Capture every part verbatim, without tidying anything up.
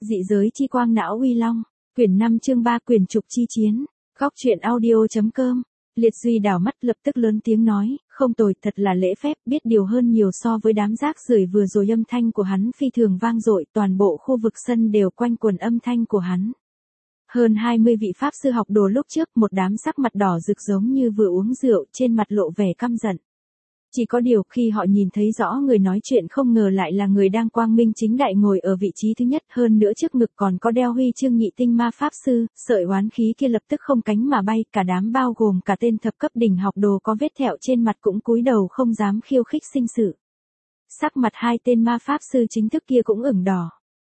Dị giới chi quang não uy long. Quyển năm chương ba Quyền trục chi chiến. Góc truyện audio.com. Liệt Duy đảo mắt lập tức lớn tiếng nói, không tồi, thật là lễ phép, biết điều hơn nhiều so với đám rác rưởi vừa rồi. Âm thanh của hắn phi thường vang dội, toàn bộ khu vực sân đều quanh quần âm thanh của hắn. Hơn hai mươi vị pháp sư học đồ lúc trước, một đám sắc mặt đỏ rực giống như vừa uống rượu, trên mặt lộ vẻ căm giận. Chỉ có điều khi họ nhìn thấy rõ người nói chuyện không ngờ lại là người đang quang minh chính đại ngồi ở vị trí thứ nhất, hơn nữa trước ngực còn có đeo huy chương nhị tinh ma pháp sư, sợi oán khí kia lập tức không cánh mà bay, cả đám bao gồm cả tên thập cấp đỉnh học đồ có vết thẹo trên mặt cũng cúi đầu không dám khiêu khích sinh sự. Sắc mặt hai tên ma pháp sư chính thức kia cũng ửng đỏ.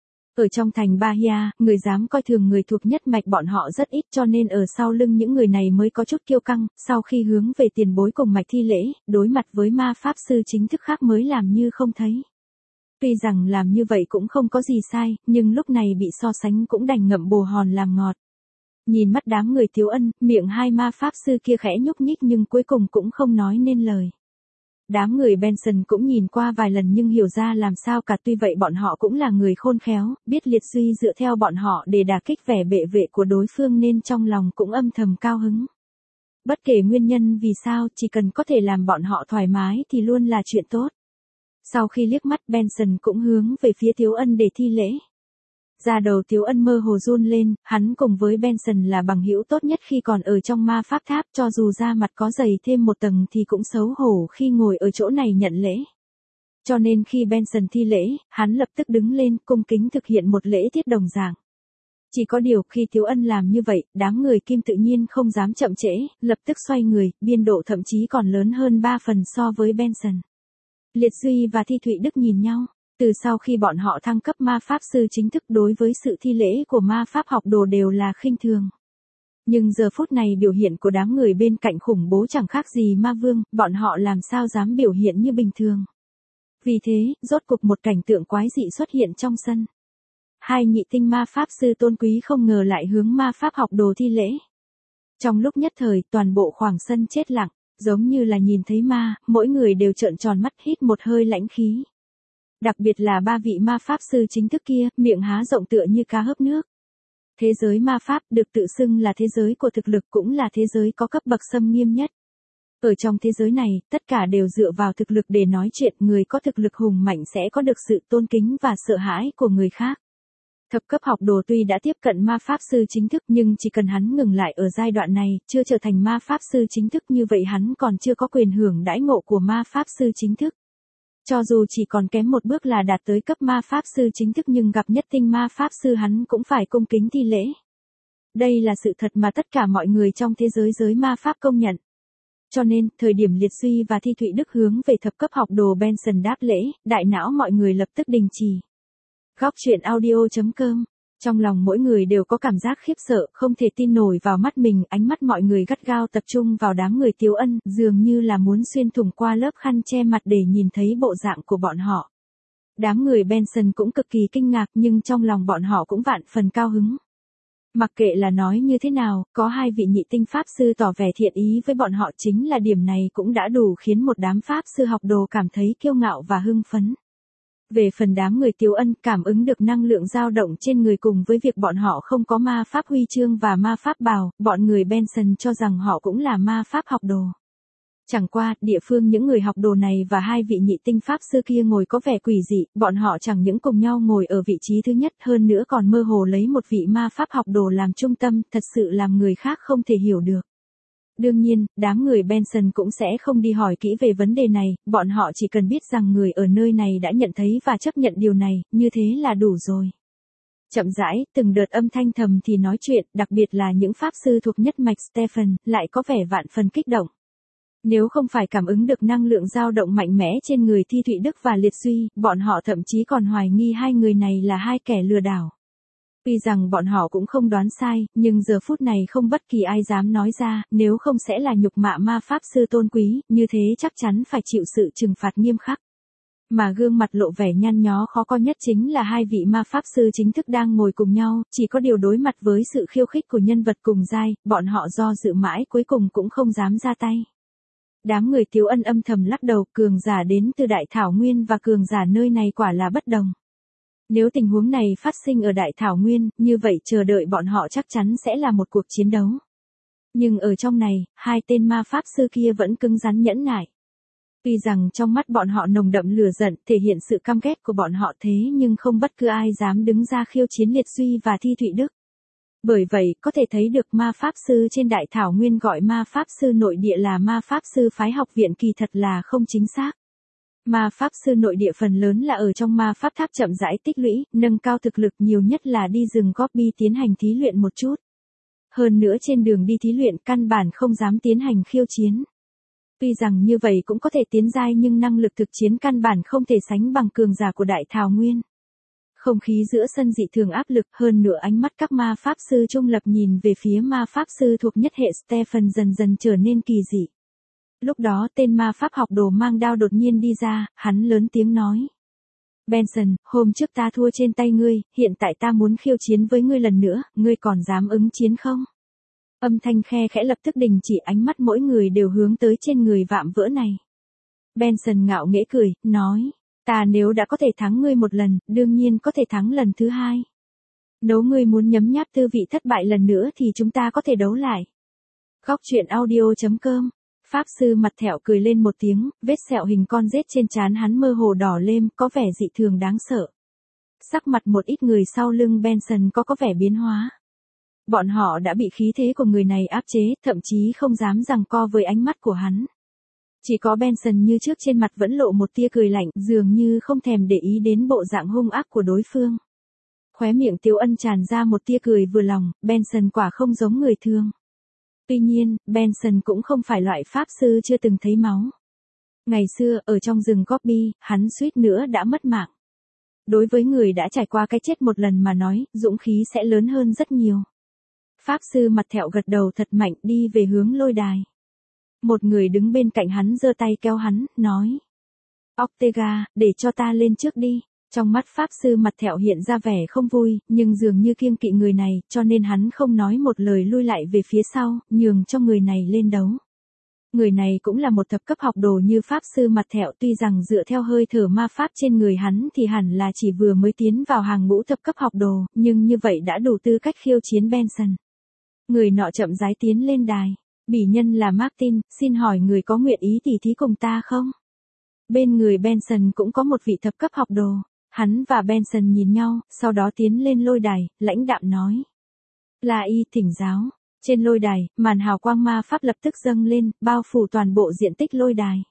Ở trong thành Bahia, người dám coi thường người thuộc nhất mạch bọn họ rất ít, cho nên ở sau lưng những người này mới có chút kiêu căng, sau khi hướng về tiền bối cùng mạch thi lễ, đối mặt với ma pháp sư chính thức khác mới làm như không thấy. Tuy rằng làm như vậy cũng không có gì sai, nhưng lúc này bị so sánh cũng đành ngậm bồ hòn làm ngọt. Nhìn mắt đám người Tiếu Ân, miệng hai ma pháp sư kia khẽ nhúc nhích nhưng cuối cùng cũng không nói nên lời. Đám người Benson cũng nhìn qua vài lần nhưng hiểu ra làm sao cả, tuy vậy bọn họ cũng là người khôn khéo, biết Liệt Duy dựa theo bọn họ để đả kích vẻ bệ vệ của đối phương nên trong lòng cũng âm thầm cao hứng. Bất kể nguyên nhân vì sao, chỉ cần có thể làm bọn họ thoải mái thì luôn là chuyện tốt. Sau khi liếc mắt, Benson cũng hướng về phía Tiếu Ân để thi lễ. Da đầu Tiếu Ân mơ hồ run lên, hắn cùng với Benson là bằng hữu tốt nhất khi còn ở trong ma pháp tháp, cho dù da mặt có dày thêm một tầng thì cũng xấu hổ khi ngồi ở chỗ này nhận lễ. Cho nên khi Benson thi lễ, hắn lập tức đứng lên cung kính thực hiện một lễ tiết đồng dạng. Chỉ có điều khi Tiếu Ân làm như vậy, đám người Kim tự nhiên không dám chậm trễ, lập tức xoay người, biên độ thậm chí còn lớn hơn ba phần so với Benson. Liệt Duy và Thi Thụy Đức nhìn nhau. Từ sau khi bọn họ thăng cấp ma pháp sư chính thức, đối với sự thi lễ của ma pháp học đồ đều là khinh thường. Nhưng giờ phút này biểu hiện của đám người bên cạnh khủng bố chẳng khác gì ma vương, bọn họ làm sao dám biểu hiện như bình thường. Vì thế, rốt cục một cảnh tượng quái dị xuất hiện trong sân. Hai nhị tinh ma pháp sư tôn quý không ngờ lại hướng ma pháp học đồ thi lễ. Trong lúc nhất thời, toàn bộ khoảng sân chết lặng, giống như là nhìn thấy ma, mỗi người đều trợn tròn mắt hít một hơi lãnh khí. Đặc biệt là ba vị ma pháp sư chính thức kia, miệng há rộng tựa như cá hớp nước. Thế giới ma pháp được tự xưng là thế giới của thực lực, cũng là thế giới có cấp bậc xâm nghiêm nhất. Ở trong thế giới này, tất cả đều dựa vào thực lực để nói chuyện, người có thực lực hùng mạnh sẽ có được sự tôn kính và sợ hãi của người khác. Thập cấp học đồ tuy đã tiếp cận ma pháp sư chính thức nhưng chỉ cần hắn ngừng lại ở giai đoạn này, chưa trở thành ma pháp sư chính thức như vậy hắn còn chưa có quyền hưởng đãi ngộ của ma pháp sư chính thức. Cho dù chỉ còn kém một bước là đạt tới cấp ma pháp sư chính thức nhưng gặp nhất tinh ma pháp sư hắn cũng phải cung kính thi lễ. Đây là sự thật mà tất cả mọi người trong thế giới giới ma pháp công nhận. Cho nên, thời điểm Liệt Duy và Thi Thụy Đức hướng về thập cấp học đồ Benson đáp lễ, đại não mọi người lập tức đình chỉ. Góc truyện audio.com. Trong lòng mỗi người đều có cảm giác khiếp sợ, không thể tin nổi vào mắt mình, ánh mắt mọi người gắt gao tập trung vào đám người Tiếu Ân, dường như là muốn xuyên thủng qua lớp khăn che mặt để nhìn thấy bộ dạng của bọn họ. Đám người Benson cũng cực kỳ kinh ngạc nhưng trong lòng bọn họ cũng vạn phần cao hứng. Mặc kệ là nói như thế nào, có hai vị nhị tinh pháp sư tỏ vẻ thiện ý với bọn họ, chính là điểm này cũng đã đủ khiến một đám pháp sư học đồ cảm thấy kiêu ngạo và hưng phấn. Về phần đám người Tiếu Ân, cảm ứng được năng lượng dao động trên người cùng với việc bọn họ không có ma pháp huy chương và ma pháp bào, bọn người Benson cho rằng họ cũng là ma pháp học đồ. Chẳng qua, địa phương những người học đồ này và hai vị nhị tinh pháp sư kia ngồi có vẻ quỷ dị, bọn họ chẳng những cùng nhau ngồi ở vị trí thứ nhất hơn nữa còn mơ hồ lấy một vị ma pháp học đồ làm trung tâm, thật sự làm người khác không thể hiểu được. Đương nhiên, đám người Benson cũng sẽ không đi hỏi kỹ về vấn đề này, bọn họ chỉ cần biết rằng người ở nơi này đã nhận thấy và chấp nhận điều này, như thế là đủ rồi. Chậm rãi, từng đợt âm thanh thầm thì nói chuyện, đặc biệt là những pháp sư thuộc nhất mạch Stephen, lại có vẻ vạn phần kích động. Nếu không phải cảm ứng được năng lượng dao động mạnh mẽ trên người Thi Thụy Đức và Liệt Duy, bọn họ thậm chí còn hoài nghi hai người này là hai kẻ lừa đảo. Tuy rằng bọn họ cũng không đoán sai, nhưng giờ phút này không bất kỳ ai dám nói ra, nếu không sẽ là nhục mạ ma pháp sư tôn quý, như thế chắc chắn phải chịu sự trừng phạt nghiêm khắc. Mà gương mặt lộ vẻ nhăn nhó khó coi nhất chính là hai vị ma pháp sư chính thức đang ngồi cùng nhau, chỉ có điều đối mặt với sự khiêu khích của nhân vật cùng giai, bọn họ do dự mãi cuối cùng cũng không dám ra tay. Đám người Tiếu Ân âm thầm lắc đầu, cường giả đến từ Đại Thảo Nguyên và cường giả nơi này quả là bất đồng. Nếu tình huống này phát sinh ở Đại Thảo Nguyên, như vậy chờ đợi bọn họ chắc chắn sẽ là một cuộc chiến đấu. Nhưng ở trong này, hai tên ma pháp sư kia vẫn cứng rắn nhẫn nại. Tuy rằng trong mắt bọn họ nồng đậm lửa giận, thể hiện sự căm ghét của bọn họ thế nhưng không bất cứ ai dám đứng ra khiêu chiến Liệt Duy và Thi Thụy Đức. Bởi vậy, có thể thấy được ma pháp sư trên Đại Thảo Nguyên gọi ma pháp sư nội địa là ma pháp sư phái học viện kỳ thật là không chính xác. Ma pháp sư nội địa phần lớn là ở trong ma pháp tháp chậm rãi tích lũy, nâng cao thực lực, nhiều nhất là đi rừng Gobi tiến hành thí luyện một chút. Hơn nữa trên đường đi thí luyện căn bản không dám tiến hành khiêu chiến. Tuy rằng như vậy cũng có thể tiến giai nhưng năng lực thực chiến căn bản không thể sánh bằng cường giả của Đại Thảo Nguyên. Không khí giữa sân dị thường áp lực, hơn nữa ánh mắt các ma pháp sư trung lập nhìn về phía ma pháp sư thuộc nhất hệ Stephen dần dần trở nên kỳ dị. Lúc đó tên ma pháp học đồ mang đao đột nhiên đi ra, hắn lớn tiếng nói. Benson, hôm trước ta thua trên tay ngươi, hiện tại ta muốn khiêu chiến với ngươi lần nữa, ngươi còn dám ứng chiến không? Âm thanh khe khẽ lập tức đình chỉ, ánh mắt mỗi người đều hướng tới trên người vạm vỡ này. Benson ngạo nghễ cười, nói. Ta nếu đã có thể thắng ngươi một lần, đương nhiên có thể thắng lần thứ hai. Nếu ngươi muốn nhấm nháp tư vị thất bại lần nữa thì chúng ta có thể đấu lại. Góc truyện audio chấm com. Pháp sư mặt thẹo cười lên một tiếng, vết sẹo hình con rết trên trán hắn mơ hồ đỏ lên, có vẻ dị thường đáng sợ. Sắc mặt một ít người sau lưng Benson có có vẻ biến hóa. Bọn họ đã bị khí thế của người này áp chế, thậm chí không dám giằng co với ánh mắt của hắn. Chỉ có Benson như trước trên mặt vẫn lộ một tia cười lạnh, dường như không thèm để ý đến bộ dạng hung ác của đối phương. Khóe miệng Tiếu Ân tràn ra một tia cười vừa lòng, Benson quả không giống người thường. Tuy nhiên, Benson cũng không phải loại pháp sư chưa từng thấy máu. Ngày xưa, ở trong rừng Gobi, hắn suýt nữa đã mất mạng. Đối với người đã trải qua cái chết một lần mà nói, dũng khí sẽ lớn hơn rất nhiều. Pháp sư mặt thẹo gật đầu thật mạnh đi về hướng lôi đài. Một người đứng bên cạnh hắn giơ tay kéo hắn, nói. Ortega, để cho ta lên trước đi. Trong mắt pháp sư mặt thẹo hiện ra vẻ không vui, nhưng dường như kiêng kỵ người này, cho nên hắn không nói một lời lui lại về phía sau, nhường cho người này lên đấu. Người này cũng là một thập cấp học đồ như pháp sư mặt thẹo, tuy rằng dựa theo hơi thở ma pháp trên người hắn thì hẳn là chỉ vừa mới tiến vào hàng ngũ thập cấp học đồ, nhưng như vậy đã đủ tư cách khiêu chiến Benson. Người nọ chậm rãi tiến lên đài. Bỉ nhân là Martin, xin hỏi người có nguyện ý tỉ thí cùng ta không? Bên người Benson cũng có một vị thập cấp học đồ. Hắn và Benson nhìn nhau, sau đó tiến lên lôi đài, lãnh đạm nói. La Y thỉnh giáo. Trên lôi đài, màn hào quang ma pháp lập tức dâng lên, bao phủ toàn bộ diện tích lôi đài.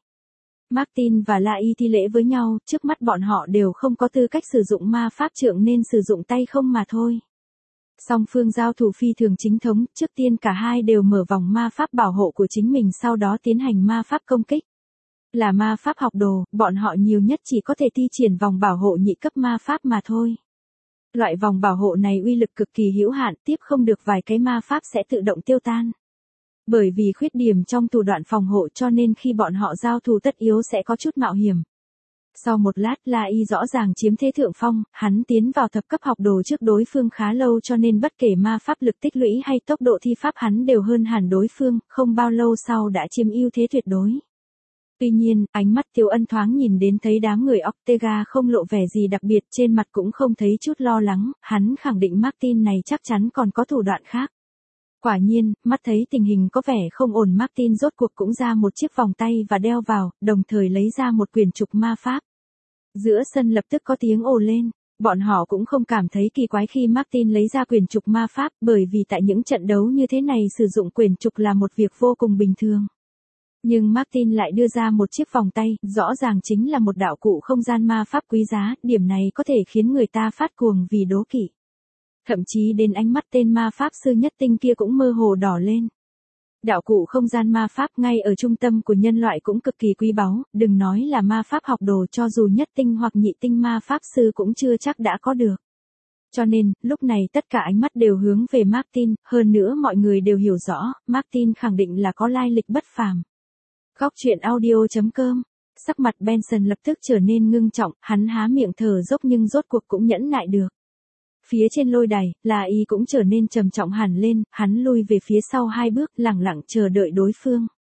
Martin và La Y thi lễ với nhau, trước mắt bọn họ đều không có tư cách sử dụng ma pháp trượng nên sử dụng tay không mà thôi. Song phương giao thủ phi thường chính thống, trước tiên cả hai đều mở vòng ma pháp bảo hộ của chính mình, sau đó tiến hành ma pháp công kích. Là ma pháp học đồ, bọn họ nhiều nhất chỉ có thể thi triển vòng bảo hộ nhị cấp ma pháp mà thôi. Loại vòng bảo hộ này uy lực cực kỳ hữu hạn, tiếp không được vài cái ma pháp sẽ tự động tiêu tan. Bởi vì khuyết điểm trong thủ đoạn phòng hộ cho nên khi bọn họ giao thủ tất yếu sẽ có chút mạo hiểm. Sau một lát La Y rõ ràng chiếm thế thượng phong, hắn tiến vào thập cấp học đồ trước đối phương khá lâu cho nên bất kể ma pháp lực tích lũy hay tốc độ thi pháp hắn đều hơn hẳn đối phương, không bao lâu sau đã chiếm ưu thế tuyệt đối. Tuy nhiên, ánh mắt Tiếu Ân thoáng nhìn đến thấy đám người Ortega không lộ vẻ gì đặc biệt, trên mặt cũng không thấy chút lo lắng, hắn khẳng định Martin này chắc chắn còn có thủ đoạn khác. Quả nhiên, mắt thấy tình hình có vẻ không ổn, Martin rốt cuộc cũng ra một chiếc vòng tay và đeo vào, đồng thời lấy ra một quyển trục ma pháp. Giữa sân lập tức có tiếng ồ lên, bọn họ cũng không cảm thấy kỳ quái khi Martin lấy ra quyển trục ma pháp, bởi vì tại những trận đấu như thế này sử dụng quyển trục là một việc vô cùng bình thường. Nhưng Martin lại đưa ra một chiếc vòng tay, rõ ràng chính là một đạo cụ không gian ma pháp quý giá, điểm này có thể khiến người ta phát cuồng vì đố kỵ. Thậm chí đến ánh mắt tên ma pháp sư nhất tinh kia cũng mơ hồ đỏ lên. Đạo cụ không gian ma pháp ngay ở trung tâm của nhân loại cũng cực kỳ quý báu, đừng nói là ma pháp học đồ, cho dù nhất tinh hoặc nhị tinh ma pháp sư cũng chưa chắc đã có được. Cho nên, lúc này tất cả ánh mắt đều hướng về Martin, hơn nữa mọi người đều hiểu rõ, Martin khẳng định là có lai lịch bất phàm. Góc truyện audio chấm com. Sắc mặt Benson lập tức trở nên ngưng trọng, hắn há miệng thở dốc nhưng rốt cuộc cũng nhẫn nại được. Phía trên lôi đài, La Y cũng trở nên trầm trọng hẳn lên, hắn lui về phía sau hai bước, lẳng lặng chờ đợi đối phương.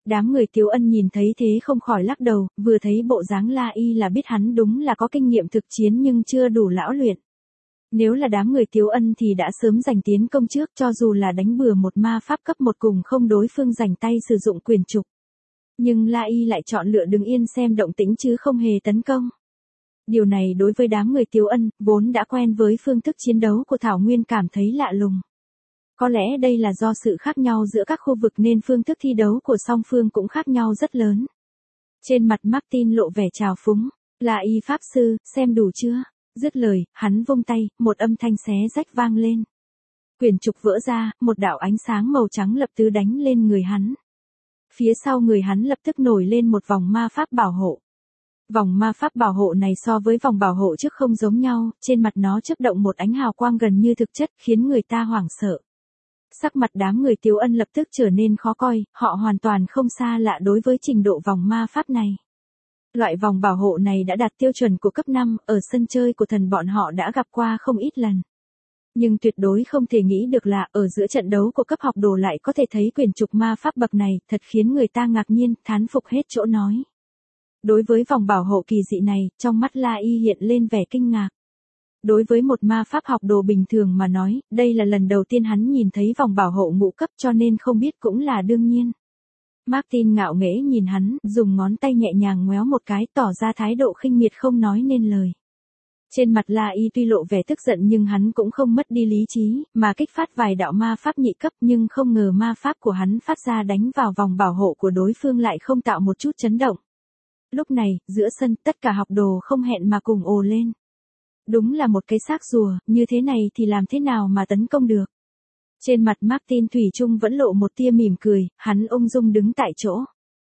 Đám người Tiếu Ân nhìn thấy thế không khỏi lắc đầu, vừa thấy bộ dáng La Y là biết hắn đúng là có kinh nghiệm thực chiến nhưng chưa đủ lão luyện. Nếu là đám người Tiếu Ân thì đã sớm giành tiến công trước, cho dù là đánh bừa một ma pháp cấp một cùng không đối phương giành tay sử dụng quyền trục. Nhưng La Y lại chọn lựa đứng yên xem động tĩnh chứ không hề tấn công. Điều này đối với đám người Tiếu Ân, vốn đã quen với phương thức chiến đấu của Thảo Nguyên cảm thấy lạ lùng. Có lẽ đây là do sự khác nhau giữa các khu vực nên phương thức thi đấu của song phương cũng khác nhau rất lớn. Trên mặt Martin lộ vẻ trào phúng, là y pháp sư, xem đủ chưa? Dứt lời, hắn vung tay, một âm thanh xé rách vang lên. Quyền trục vỡ ra, một đạo ánh sáng màu trắng lập tức đánh lên người hắn. Phía sau người hắn lập tức nổi lên một vòng ma pháp bảo hộ. Vòng ma pháp bảo hộ này so với vòng bảo hộ trước không giống nhau, trên mặt nó chớp động một ánh hào quang gần như thực chất khiến người ta hoảng sợ. Sắc mặt đám người Tiếu Ân lập tức trở nên khó coi, họ hoàn toàn không xa lạ đối với trình độ vòng ma pháp này. Loại vòng bảo hộ này đã đạt tiêu chuẩn của cấp năm, ở sân chơi của thần bọn họ đã gặp qua không ít lần. Nhưng tuyệt đối không thể nghĩ được là ở giữa trận đấu của cấp học đồ lại có thể thấy quyền trục ma pháp bậc này, thật khiến người ta ngạc nhiên, thán phục hết chỗ nói. Đối với vòng bảo hộ kỳ dị này, trong mắt La Y hiện lên vẻ kinh ngạc. Đối với một ma pháp học đồ bình thường mà nói, đây là lần đầu tiên hắn nhìn thấy vòng bảo hộ ngũ cấp cho nên không biết cũng là đương nhiên. Martin ngạo nghễ nhìn hắn, dùng ngón tay nhẹ nhàng ngoéo một cái tỏ ra thái độ khinh miệt không nói nên lời. Trên mặt La Y tuy lộ vẻ tức giận nhưng hắn cũng không mất đi lý trí, mà kích phát vài đạo ma pháp nhị cấp nhưng không ngờ ma pháp của hắn phát ra đánh vào vòng bảo hộ của đối phương lại không tạo một chút chấn động. Lúc này, giữa sân, tất cả học đồ không hẹn mà cùng ồ lên. Đúng là một cái xác rùa, như thế này thì làm thế nào mà tấn công được. Trên mặt Martin thủy chung vẫn lộ một tia mỉm cười, hắn ung dung đứng tại chỗ.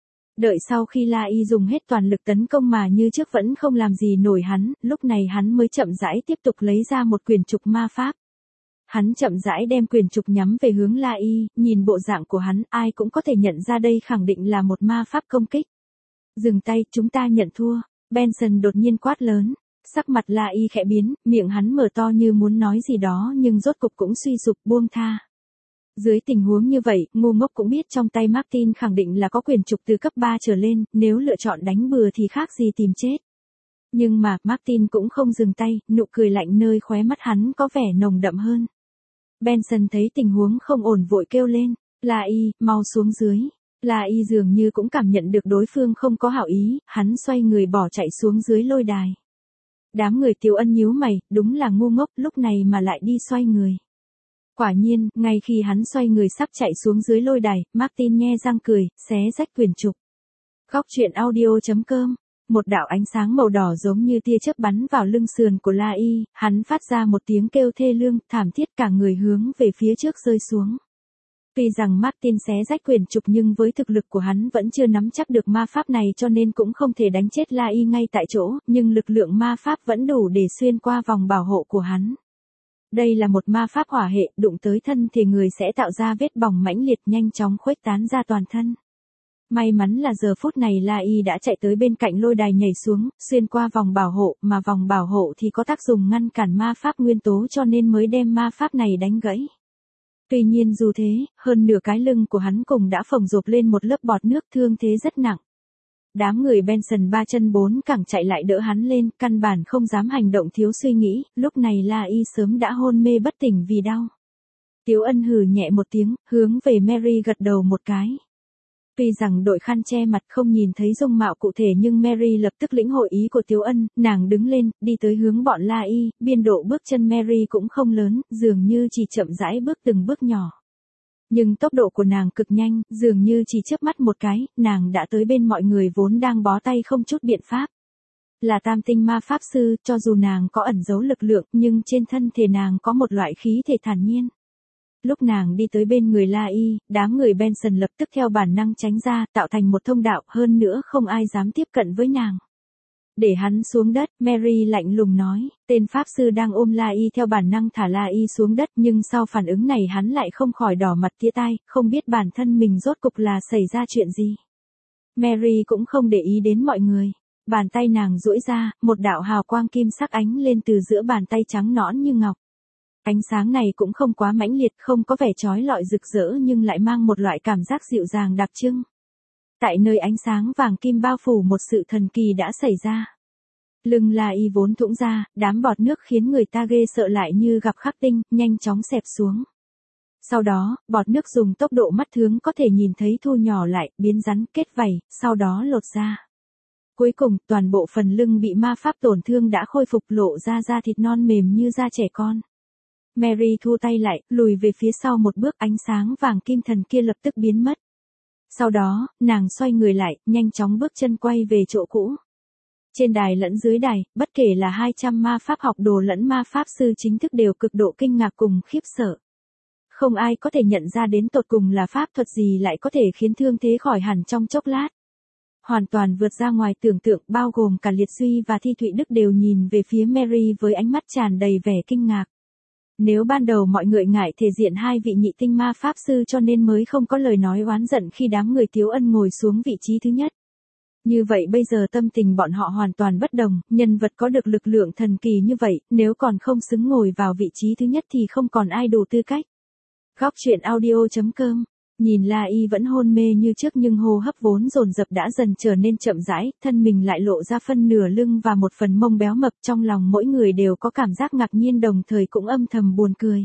Đợi sau khi La Y dùng hết toàn lực tấn công mà như trước vẫn không làm gì nổi hắn, lúc này hắn mới chậm rãi tiếp tục lấy ra một quyền trục ma pháp. Hắn chậm rãi đem quyền trục nhắm về hướng La Y, nhìn bộ dạng của hắn, ai cũng có thể nhận ra đây khẳng định là một ma pháp công kích. Dừng tay, chúng ta nhận thua. Benson đột nhiên quát lớn. Sắc mặt La Y khẽ biến, miệng hắn mở to như muốn nói gì đó nhưng rốt cục cũng suy sụp buông tha. Dưới tình huống như vậy, ngu ngốc cũng biết trong tay Martin khẳng định là có quyền trục từ cấp ba trở lên, nếu lựa chọn đánh bừa thì khác gì tìm chết. Nhưng mà, Martin cũng không dừng tay, nụ cười lạnh nơi khóe mắt hắn có vẻ nồng đậm hơn. Benson thấy tình huống không ổn vội kêu lên, La Y, mau xuống dưới. La Y dường như cũng cảm nhận được đối phương không có hảo ý, hắn xoay người bỏ chạy xuống dưới lôi đài. Đám người Tiếu Ân nhíu mày, đúng là ngu ngốc, lúc này mà lại đi xoay người. Quả nhiên, ngay khi hắn xoay người sắp chạy xuống dưới lôi đài, Martin nhe răng cười, xé rách quyền trục. Góc truyện audio chấm com. Một đạo ánh sáng màu đỏ giống như tia chớp bắn vào lưng sườn của La Y, hắn phát ra một tiếng kêu thê lương, thảm thiết cả người hướng về phía trước rơi xuống. Tuy rằng Martin xé rách quyền trục nhưng với thực lực của hắn vẫn chưa nắm chắc được ma pháp này cho nên cũng không thể đánh chết La Y ngay tại chỗ, nhưng lực lượng ma pháp vẫn đủ để xuyên qua vòng bảo hộ của hắn. Đây là một ma pháp hỏa hệ, đụng tới thân thì người sẽ tạo ra vết bỏng mãnh liệt nhanh chóng khuếch tán ra toàn thân. May mắn là giờ phút này La Y đã chạy tới bên cạnh lôi đài nhảy xuống, xuyên qua vòng bảo hộ, mà vòng bảo hộ thì có tác dụng ngăn cản ma pháp nguyên tố cho nên mới đem ma pháp này đánh gãy. Tuy nhiên dù thế, hơn nửa cái lưng của hắn cùng đã phồng rộp lên một lớp bọt nước, thương thế rất nặng. Đám người Benson ba chân bốn cẳng chạy lại đỡ hắn lên, căn bản không dám hành động thiếu suy nghĩ, lúc này La Y sớm đã hôn mê bất tỉnh vì đau. Tiếu Ân hừ nhẹ một tiếng, hướng về Mary gật đầu một cái. Tuy rằng đội khăn che mặt không nhìn thấy dung mạo cụ thể nhưng Mary lập tức lĩnh hội ý của Tiếu Ân, nàng đứng lên, đi tới hướng bọn La Y, biên độ bước chân Mary cũng không lớn, dường như chỉ chậm rãi bước từng bước nhỏ. Nhưng tốc độ của nàng cực nhanh, dường như chỉ chớp mắt một cái, nàng đã tới bên mọi người vốn đang bó tay không chút biện pháp. Là tam tinh ma pháp sư, cho dù nàng có ẩn giấu lực lượng, nhưng trên thân thể nàng có một loại khí thể thản nhiên. Lúc nàng đi tới bên người La Y, đám người Benson lập tức theo bản năng tránh ra, tạo thành một thông đạo, hơn nữa không ai dám tiếp cận với nàng. Để hắn xuống đất, Mary lạnh lùng nói, tên pháp sư đang ôm La Y theo bản năng thả La Y xuống đất nhưng sau phản ứng này hắn lại không khỏi đỏ mặt tía tai, không biết bản thân mình rốt cục là xảy ra chuyện gì. Mary cũng không để ý đến mọi người. Bàn tay nàng duỗi ra, một đạo hào quang kim sắc ánh lên từ giữa bàn tay trắng nõn như ngọc. Ánh sáng này cũng không quá mãnh liệt, không có vẻ chói lọi rực rỡ nhưng lại mang một loại cảm giác dịu dàng đặc trưng. Tại nơi ánh sáng vàng kim bao phủ một sự thần kỳ đã xảy ra. Lưng La Y vốn thủng ra, đám bọt nước khiến người ta ghê sợ lại như gặp khắc tinh, nhanh chóng xẹp xuống. Sau đó, bọt nước dùng tốc độ mắt thường có thể nhìn thấy thu nhỏ lại, biến rắn, kết vảy, sau đó lột ra. Cuối cùng, toàn bộ phần lưng bị ma pháp tổn thương đã khôi phục, lộ ra da thịt non mềm như da trẻ con. Mary thu tay lại, lùi về phía sau một bước, ánh sáng vàng kim thần kia lập tức biến mất. Sau đó, nàng xoay người lại, nhanh chóng bước chân quay về chỗ cũ. Trên đài lẫn dưới đài, bất kể là hai trăm ma pháp học đồ lẫn ma pháp sư chính thức đều cực độ kinh ngạc cùng khiếp sợ. Không ai có thể nhận ra đến tột cùng là pháp thuật gì lại có thể khiến thương thế khỏi hẳn trong chốc lát. Hoàn toàn vượt ra ngoài tưởng tượng, bao gồm cả Liệt Duy và Thi Thụy Đức đều nhìn về phía Mary với ánh mắt tràn đầy vẻ kinh ngạc. Nếu ban đầu mọi người ngại thể diện hai vị nhị tinh ma pháp sư cho nên mới không có lời nói oán giận khi đám người Tiếu Ân ngồi xuống vị trí thứ nhất. Như vậy bây giờ tâm tình bọn họ hoàn toàn bất đồng, nhân vật có được lực lượng thần kỳ như vậy, nếu còn không xứng ngồi vào vị trí thứ nhất thì không còn ai đủ tư cách. Góc truyện audio chấm com. Nhìn La Y vẫn hôn mê như trước nhưng hô hấp vốn dồn dập đã dần trở nên chậm rãi, thân mình lại lộ ra phân nửa lưng và một phần mông béo mập, trong lòng mỗi người đều có cảm giác ngạc nhiên đồng thời cũng âm thầm buồn cười.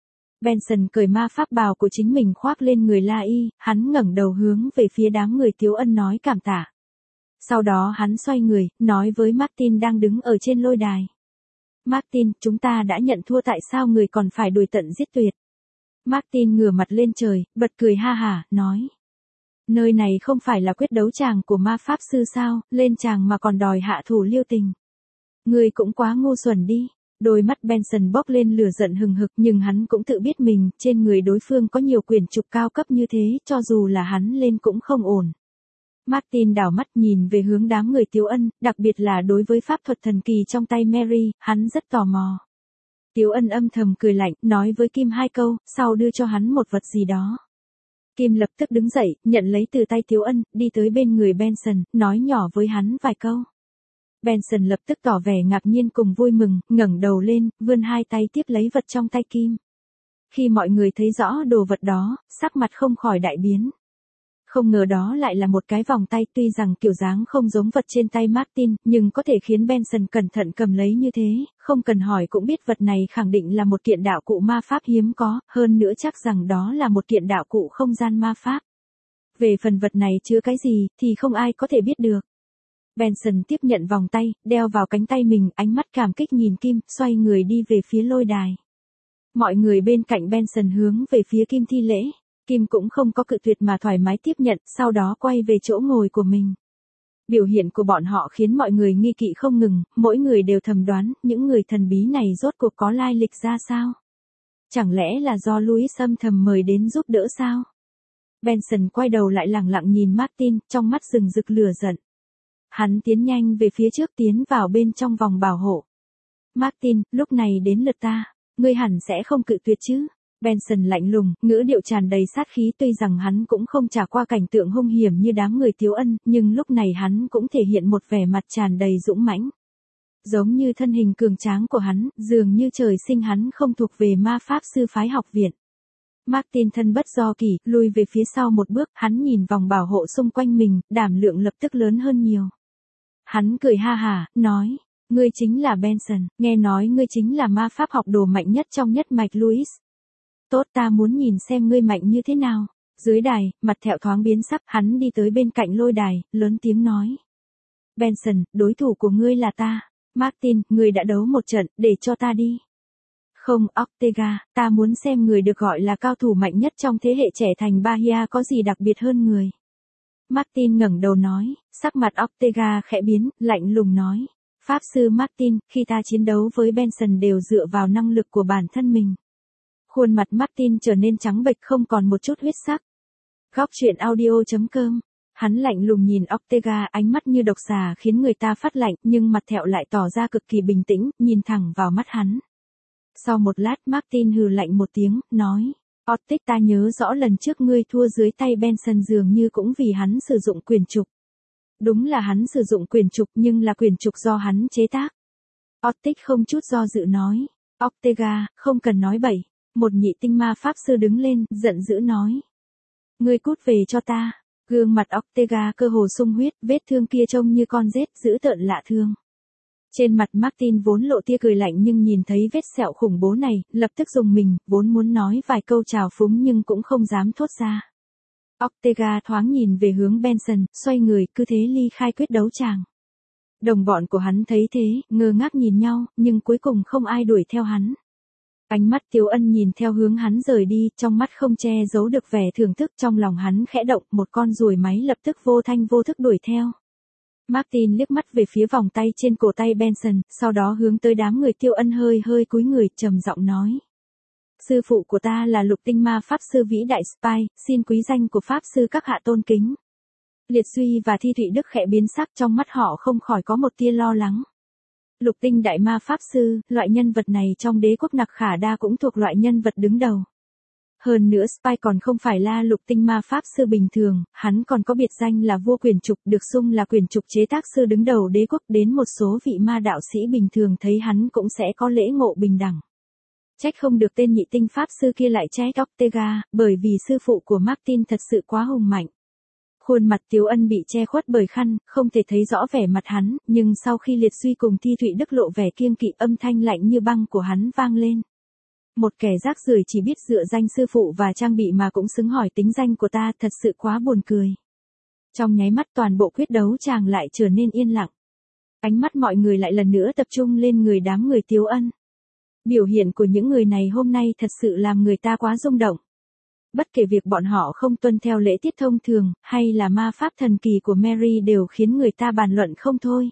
Benson cởi ma pháp bào của chính mình khoác lên người La Y, hắn ngẩng đầu hướng về phía đám người Tiếu Ân nói cảm tạ. Sau đó hắn xoay người, nói với Martin đang đứng ở trên lôi đài. Martin, chúng ta đã nhận thua, tại sao người còn phải đuổi tận giết tuyệt? Martin ngửa mặt lên trời, bật cười ha hả, nói. Nơi này không phải là quyết đấu tràng của ma pháp sư sao, lên tràng mà còn đòi hạ thủ lưu tình. Người cũng quá ngu xuẩn đi. Đôi mắt Benson bốc lên lửa giận hừng hực nhưng hắn cũng tự biết mình, trên người đối phương có nhiều quyền trục cao cấp như thế, cho dù là hắn lên cũng không ổn. Martin đảo mắt nhìn về hướng đám người Tiếu Ân, đặc biệt là đối với pháp thuật thần kỳ trong tay Mary, hắn rất tò mò. Tiếu Ân âm thầm cười lạnh, nói với Kim hai câu, sau đưa cho hắn một vật gì đó. Kim lập tức đứng dậy, nhận lấy từ tay Tiếu Ân, đi tới bên người Benson, nói nhỏ với hắn vài câu. Benson lập tức tỏ vẻ ngạc nhiên cùng vui mừng, ngẩng đầu lên, vươn hai tay tiếp lấy vật trong tay Kim. Khi mọi người thấy rõ đồ vật đó, sắc mặt không khỏi đại biến. Không ngờ đó lại là một cái vòng tay, tuy rằng kiểu dáng không giống vật trên tay Martin, nhưng có thể khiến Benson cẩn thận cầm lấy như thế, không cần hỏi cũng biết vật này khẳng định là một kiện đạo cụ ma pháp hiếm có, hơn nữa chắc rằng đó là một kiện đạo cụ không gian ma pháp. Về phần vật này chứa cái gì, thì không ai có thể biết được. Benson tiếp nhận vòng tay, đeo vào cánh tay mình, ánh mắt cảm kích nhìn Kim, xoay người đi về phía lôi đài. Mọi người bên cạnh Benson hướng về phía Kim thi lễ. Kim cũng không có cự tuyệt mà thoải mái tiếp nhận, sau đó quay về chỗ ngồi của mình. Biểu hiện của bọn họ khiến mọi người nghi kỵ không ngừng, mỗi người đều thầm đoán, những người thần bí này rốt cuộc có lai lịch ra sao? Chẳng lẽ là do Louis âm thầm mời đến giúp đỡ sao? Benson quay đầu lại lẳng lặng nhìn Martin, trong mắt rừng rực lửa giận. Hắn tiến nhanh về phía trước, tiến vào bên trong vòng bảo hộ. Martin, lúc này đến lượt ta, ngươi hẳn sẽ không cự tuyệt chứ? Benson lạnh lùng, ngữ điệu tràn đầy sát khí, tuy rằng hắn cũng không trải qua cảnh tượng hung hiểm như đám người Tiếu Ân, nhưng lúc này hắn cũng thể hiện một vẻ mặt tràn đầy dũng mãnh. Giống như thân hình cường tráng của hắn, dường như trời sinh hắn không thuộc về ma pháp sư phái học viện. Martin thân bất do kỷ, lùi về phía sau một bước, hắn nhìn vòng bảo hộ xung quanh mình, đảm lượng lập tức lớn hơn nhiều. Hắn cười ha hả, nói, ngươi chính là Benson, nghe nói ngươi chính là ma pháp học đồ mạnh nhất trong nhất mạch Louis. Tốt, ta muốn nhìn xem ngươi mạnh như thế nào. Dưới đài, mặt thẹo thoáng biến sắc, hắn đi tới bên cạnh lôi đài, lớn tiếng nói. Benson, đối thủ của ngươi là ta. Martin, ngươi đã đấu một trận, để cho ta đi. Không, Ortega, ta muốn xem người được gọi là cao thủ mạnh nhất trong thế hệ trẻ thành Bahia có gì đặc biệt hơn người. Martin ngẩng đầu nói, sắc mặt Ortega khẽ biến, lạnh lùng nói. Pháp sư Martin, khi ta chiến đấu với Benson đều dựa vào năng lực của bản thân mình. Khuôn mặt Martin trở nên trắng bệch không còn một chút huyết sắc. Góc truyện audio chấm com. Hắn lạnh lùng nhìn Ortega, ánh mắt như độc xà khiến người ta phát lạnh, nhưng mặt thẹo lại tỏ ra cực kỳ bình tĩnh, nhìn thẳng vào mắt hắn. Sau một lát Martin hừ lạnh một tiếng, nói, Ortega, ta nhớ rõ lần trước ngươi thua dưới tay Benson dường như cũng vì hắn sử dụng quyền trục. Đúng là hắn sử dụng quyền trục nhưng là quyền trục do hắn chế tác. Ortega không chút do dự nói, Ortega, không cần nói bậy. Một nhị tinh ma pháp sư đứng lên, giận dữ nói. Ngươi cút về cho ta. Gương mặt Ortega cơ hồ sung huyết, vết thương kia trông như con rết dữ tợn lạ thương. Trên mặt Martin vốn lộ tia cười lạnh nhưng nhìn thấy vết sẹo khủng bố này, lập tức rùng mình, vốn muốn nói vài câu chào phúng nhưng cũng không dám thốt ra. Ortega thoáng nhìn về hướng Benson, xoay người, cứ thế ly khai quyết đấu tràng. Đồng bọn của hắn thấy thế, ngơ ngác nhìn nhau, nhưng cuối cùng không ai đuổi theo hắn. Ánh mắt Tiếu Ân nhìn theo hướng hắn rời đi, trong mắt không che giấu được vẻ thưởng thức, trong lòng hắn khẽ động, một con ruồi máy lập tức vô thanh vô thức đuổi theo. Martin liếc mắt về phía vòng tay trên cổ tay Benson, sau đó hướng tới đám người Tiêu Ân hơi hơi cúi người, trầm giọng nói. Sư phụ của ta là Lục Tinh Ma Pháp Sư vĩ đại Spy, xin quý danh của Pháp Sư các hạ tôn kính. Liệt Duy và Thi Thụy Đức khẽ biến sắc, trong mắt họ không khỏi có một tia lo lắng. Lục Tinh Đại Ma Pháp Sư, loại nhân vật này trong đế quốc Nặc Khả Đa cũng thuộc loại nhân vật đứng đầu. Hơn nữa Spy còn không phải là Lục Tinh Ma Pháp Sư bình thường, hắn còn có biệt danh là vua quyền trục, được xưng là quyền trục chế tác sư đứng đầu đế quốc, đến một số vị ma đạo sĩ bình thường thấy hắn cũng sẽ có lễ ngộ bình đẳng. Trách không được tên nhị tinh Pháp Sư kia lại trách Ortega, bởi vì sư phụ của Martin thật sự quá hùng mạnh. Khuôn mặt Tiếu Ân bị che khuất bởi khăn, không thể thấy rõ vẻ mặt hắn, nhưng sau khi Liệt Duy cùng Thi Thụy Đức lộ vẻ kiêng kỵ, âm thanh lạnh như băng của hắn vang lên. Một kẻ rác rưởi chỉ biết dựa danh sư phụ và trang bị mà cũng xứng hỏi tính danh của ta, thật sự quá buồn cười. Trong nháy mắt toàn bộ quyết đấu chàng lại trở nên yên lặng. Ánh mắt mọi người lại lần nữa tập trung lên người đám người Tiếu Ân. Biểu hiện của những người này hôm nay thật sự làm người ta quá rung động. Bất kể việc bọn họ không tuân theo lễ tiết thông thường, hay là ma pháp thần kỳ của Mary đều khiến người ta bàn luận không thôi.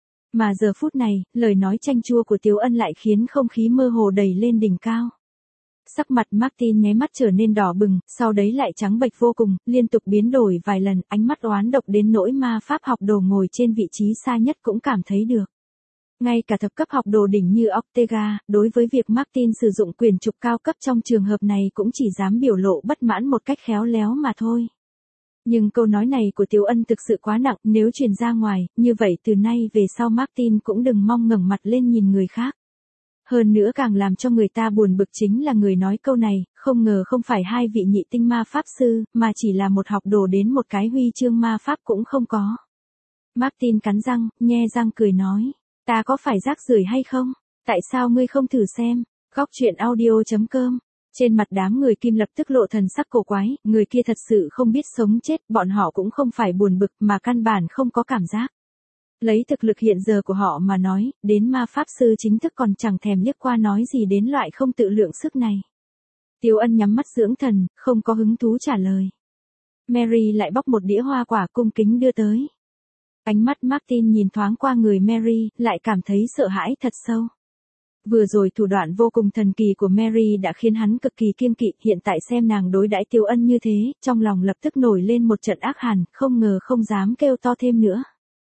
Mà giờ phút này, lời nói chanh chua của Tiếu Ân lại khiến không khí mơ hồ đẩy lên đỉnh cao. Sắc mặt Martin nháy mắt trở nên đỏ bừng, sau đấy lại trắng bệch vô cùng, liên tục biến đổi vài lần, ánh mắt oán độc đến nỗi ma pháp học đồ ngồi trên vị trí xa nhất cũng cảm thấy được. Ngay cả thập cấp học đồ đỉnh như Ortega, đối với việc Martin sử dụng quyền trục cao cấp trong trường hợp này cũng chỉ dám biểu lộ bất mãn một cách khéo léo mà thôi. Nhưng câu nói này của Tiếu Ân thực sự quá nặng, nếu truyền ra ngoài, như vậy từ nay về sau Martin cũng đừng mong ngẩng mặt lên nhìn người khác. Hơn nữa càng làm cho người ta buồn bực chính là người nói câu này, không ngờ không phải hai vị nhị tinh ma pháp sư, mà chỉ là một học đồ đến một cái huy chương ma pháp cũng không có. Martin cắn răng, nhe răng cười nói. Ta có phải rác rưởi hay không? Tại sao ngươi không thử xem? Góc truyện audio chấm com. Trên mặt đám người Kim lập tức lộ thần sắc cổ quái, người kia thật sự không biết sống chết, bọn họ cũng không phải buồn bực mà căn bản không có cảm giác. Lấy thực lực hiện giờ của họ mà nói, đến ma pháp sư chính thức còn chẳng thèm liếc qua nói gì đến loại không tự lượng sức này. Tiếu Ân nhắm mắt dưỡng thần, không có hứng thú trả lời. Mary lại bóc một đĩa hoa quả cung kính đưa tới. Ánh mắt Martin nhìn thoáng qua người Mary, lại cảm thấy sợ hãi thật sâu. Vừa rồi thủ đoạn vô cùng thần kỳ của Mary đã khiến hắn cực kỳ kiêng kỵ, hiện tại xem nàng đối đãi Tiếu Ân như thế, trong lòng lập tức nổi lên một trận ác hàn, không ngờ không dám kêu to thêm nữa.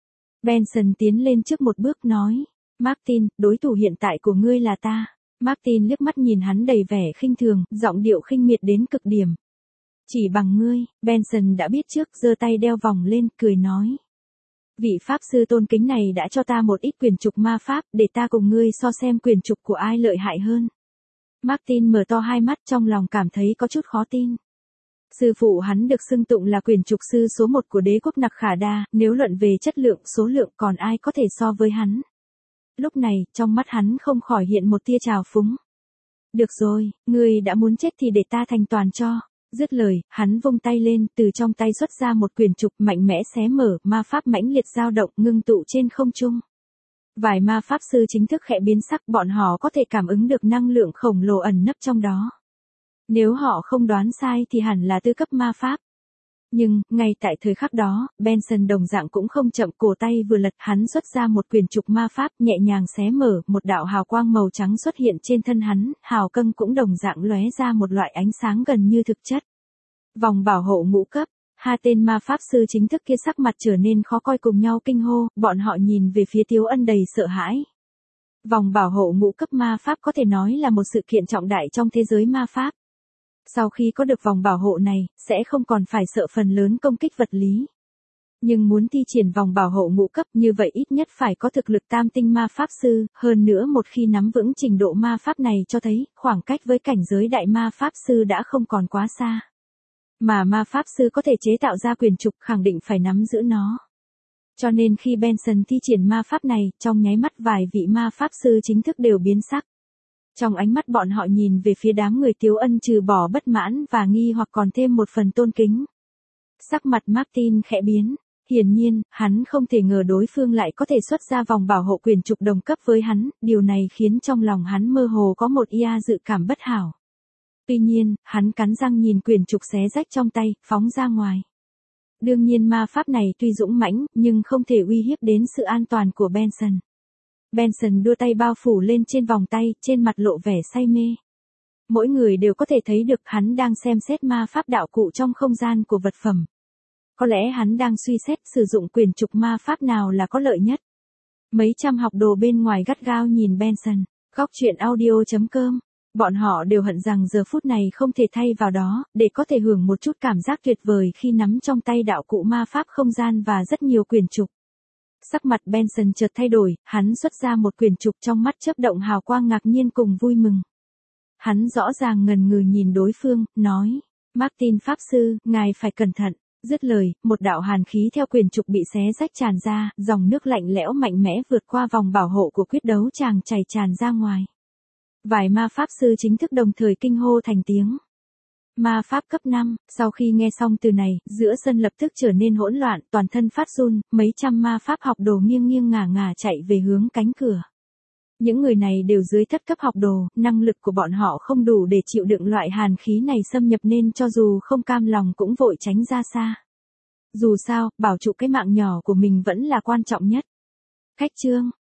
Benson tiến lên trước một bước nói, Martin, đối thủ hiện tại của ngươi là ta. Martin liếc mắt nhìn hắn đầy vẻ khinh thường, giọng điệu khinh miệt đến cực điểm. Chỉ bằng ngươi, Benson đã biết trước, giơ tay đeo vòng lên, cười nói. Vị pháp sư tôn kính này đã cho ta một ít quyền trục ma pháp, để ta cùng ngươi so xem quyền trục của ai lợi hại hơn. Martin mở to hai mắt, trong lòng cảm thấy có chút khó tin. Sư phụ hắn được xưng tụng là quyền trục sư số một của đế quốc Nặc Khả Đa, nếu luận về chất lượng, số lượng còn ai có thể so với hắn. Lúc này, trong mắt hắn không khỏi hiện một tia trào phúng. Được rồi, ngươi đã muốn chết thì để ta thành toàn cho. Dứt lời, hắn vung tay lên, từ trong tay xuất ra một quyền trục mạnh mẽ xé mở, ma pháp mãnh liệt dao động, ngưng tụ trên không trung. Vài ma pháp sư chính thức khẽ biến sắc, bọn họ có thể cảm ứng được năng lượng khổng lồ ẩn nấp trong đó. Nếu họ không đoán sai thì hẳn là tư cấp ma pháp. Nhưng, ngay tại thời khắc đó, Benson đồng dạng cũng không chậm, cổ tay vừa lật, hắn xuất ra một quyền trục ma pháp, nhẹ nhàng xé mở, một đạo hào quang màu trắng xuất hiện trên thân hắn, hào quang cũng đồng dạng lóe ra một loại ánh sáng gần như thực chất. Vòng bảo hộ ngũ cấp, hai tên ma pháp sư chính thức kia sắc mặt trở nên khó coi cùng nhau kinh hô, bọn họ nhìn về phía Tiếu Ân đầy sợ hãi. Vòng bảo hộ ngũ cấp ma pháp có thể nói là một sự kiện trọng đại trong thế giới ma pháp. Sau khi có được vòng bảo hộ này, sẽ không còn phải sợ phần lớn công kích vật lý. Nhưng muốn thi triển vòng bảo hộ ngũ cấp như vậy ít nhất phải có thực lực tam tinh ma pháp sư, hơn nữa một khi nắm vững trình độ ma pháp này cho thấy, khoảng cách với cảnh giới đại ma pháp sư đã không còn quá xa. Mà ma pháp sư có thể chế tạo ra quyền trục khẳng định phải nắm giữ nó. Cho nên khi Benson thi triển ma pháp này, trong nháy mắt vài vị ma pháp sư chính thức đều biến sắc. Trong ánh mắt bọn họ nhìn về phía đám người Tiếu Ân trừ bỏ bất mãn và nghi hoặc còn thêm một phần tôn kính. Sắc mặt Martin khẽ biến. Hiển nhiên, hắn không thể ngờ đối phương lại có thể xuất ra vòng bảo hộ quyền trục đồng cấp với hắn, điều này khiến trong lòng hắn mơ hồ có một ia dự cảm bất hảo. Tuy nhiên, hắn cắn răng nhìn quyền trục xé rách trong tay, phóng ra ngoài. Đương nhiên ma pháp này tuy dũng mãnh, nhưng không thể uy hiếp đến sự an toàn của Benson. Benson đưa tay bao phủ lên trên vòng tay, trên mặt lộ vẻ say mê. Mỗi người đều có thể thấy được hắn đang xem xét ma pháp đạo cụ trong không gian của vật phẩm. Có lẽ hắn đang suy xét sử dụng quyền trục ma pháp nào là có lợi nhất. Mấy trăm học đồ bên ngoài gắt gao nhìn Benson. Góc truyện audio chấm com. Bọn họ đều hận rằng giờ phút này không thể thay vào đó, để có thể hưởng một chút cảm giác tuyệt vời khi nắm trong tay đạo cụ ma pháp không gian và rất nhiều quyền trục. Sắc mặt Benson chợt thay đổi, hắn xuất ra một quyền trục trong mắt chớp động hào quang ngạc nhiên cùng vui mừng. Hắn rõ ràng ngần ngừ nhìn đối phương, nói, Martin Pháp Sư, ngài phải cẩn thận. Dứt lời, một đạo hàn khí theo quyền trục bị xé rách tràn ra, dòng nước lạnh lẽo mạnh mẽ vượt qua vòng bảo hộ của quyết đấu chàng chảy tràn ra ngoài. Vài ma pháp sư chính thức đồng thời kinh hô thành tiếng. Ma pháp cấp năm, sau khi nghe xong từ này, giữa sân lập tức trở nên hỗn loạn, toàn thân phát run, mấy trăm ma pháp học đồ nghiêng nghiêng ngả ngả chạy về hướng cánh cửa. Những người này đều dưới thất cấp học đồ, năng lực của bọn họ không đủ để chịu đựng loại hàn khí này xâm nhập nên cho dù không cam lòng cũng vội tránh ra xa. Dù sao, bảo trụ cái mạng nhỏ của mình vẫn là quan trọng nhất. Khách chương